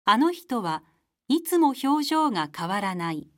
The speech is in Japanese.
あの人はいつも表情が変わらない。